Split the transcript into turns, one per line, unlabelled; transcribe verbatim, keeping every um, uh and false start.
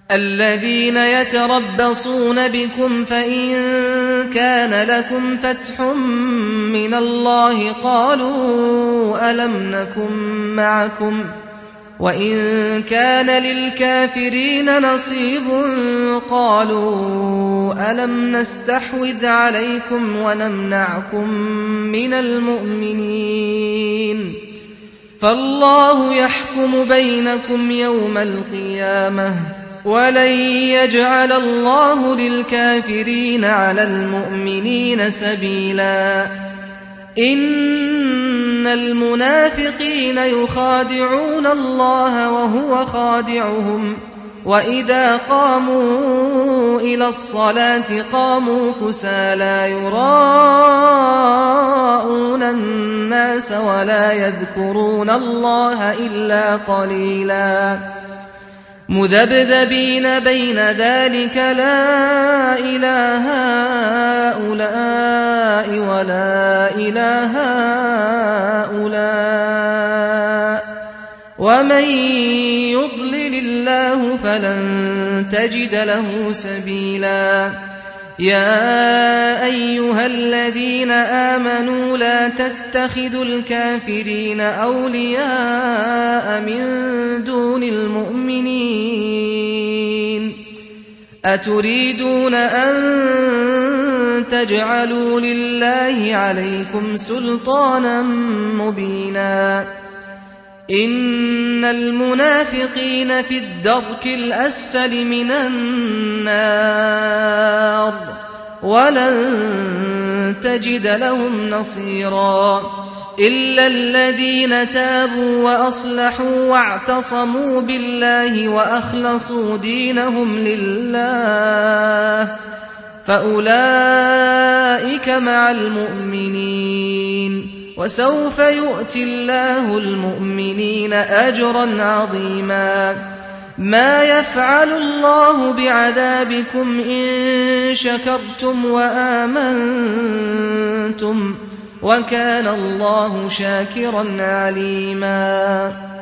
الذين يتربصون بكم فإن كان لكم فتح من الله قالوا ألم نكن معكم وإن كان للكافرين نصيب قالوا ألم نستحوذ عليكم ونمنعكم من المؤمنين فالله يحكم بينكم يوم القيامة ولن يجعل الله للكافرين على المؤمنين سبيلا إن المنافقين يخادعون الله وهو خادعهم وإذا قاموا إلى الصلاة قاموا كسالى يراءون الناس ولا يذكرون الله إلا قليلا مذبذبين بين ذلك لا إله هؤلاء ولا إله هؤلاء ومن يضلل الله فلن تجد له سبيلا يا أيها الذين آمنوا لا تتخذوا الكافرين أولياء من دون المؤمنين أتريدون أن تجعلوا لله عليكم سلطانا مبينا إن المنافقين في الدرك الأسفل من النار ولن تجد لهم نصيرا إلا الذين تابوا وأصلحوا واعتصموا بالله وأخلصوا دينهم لله فأولئك مع المؤمنين وسوف يؤتي الله المؤمنين أجرا عظيما ما يفعل الله بعذابكم إن شكرتم وآمنتم وكان الله شاكرا عليما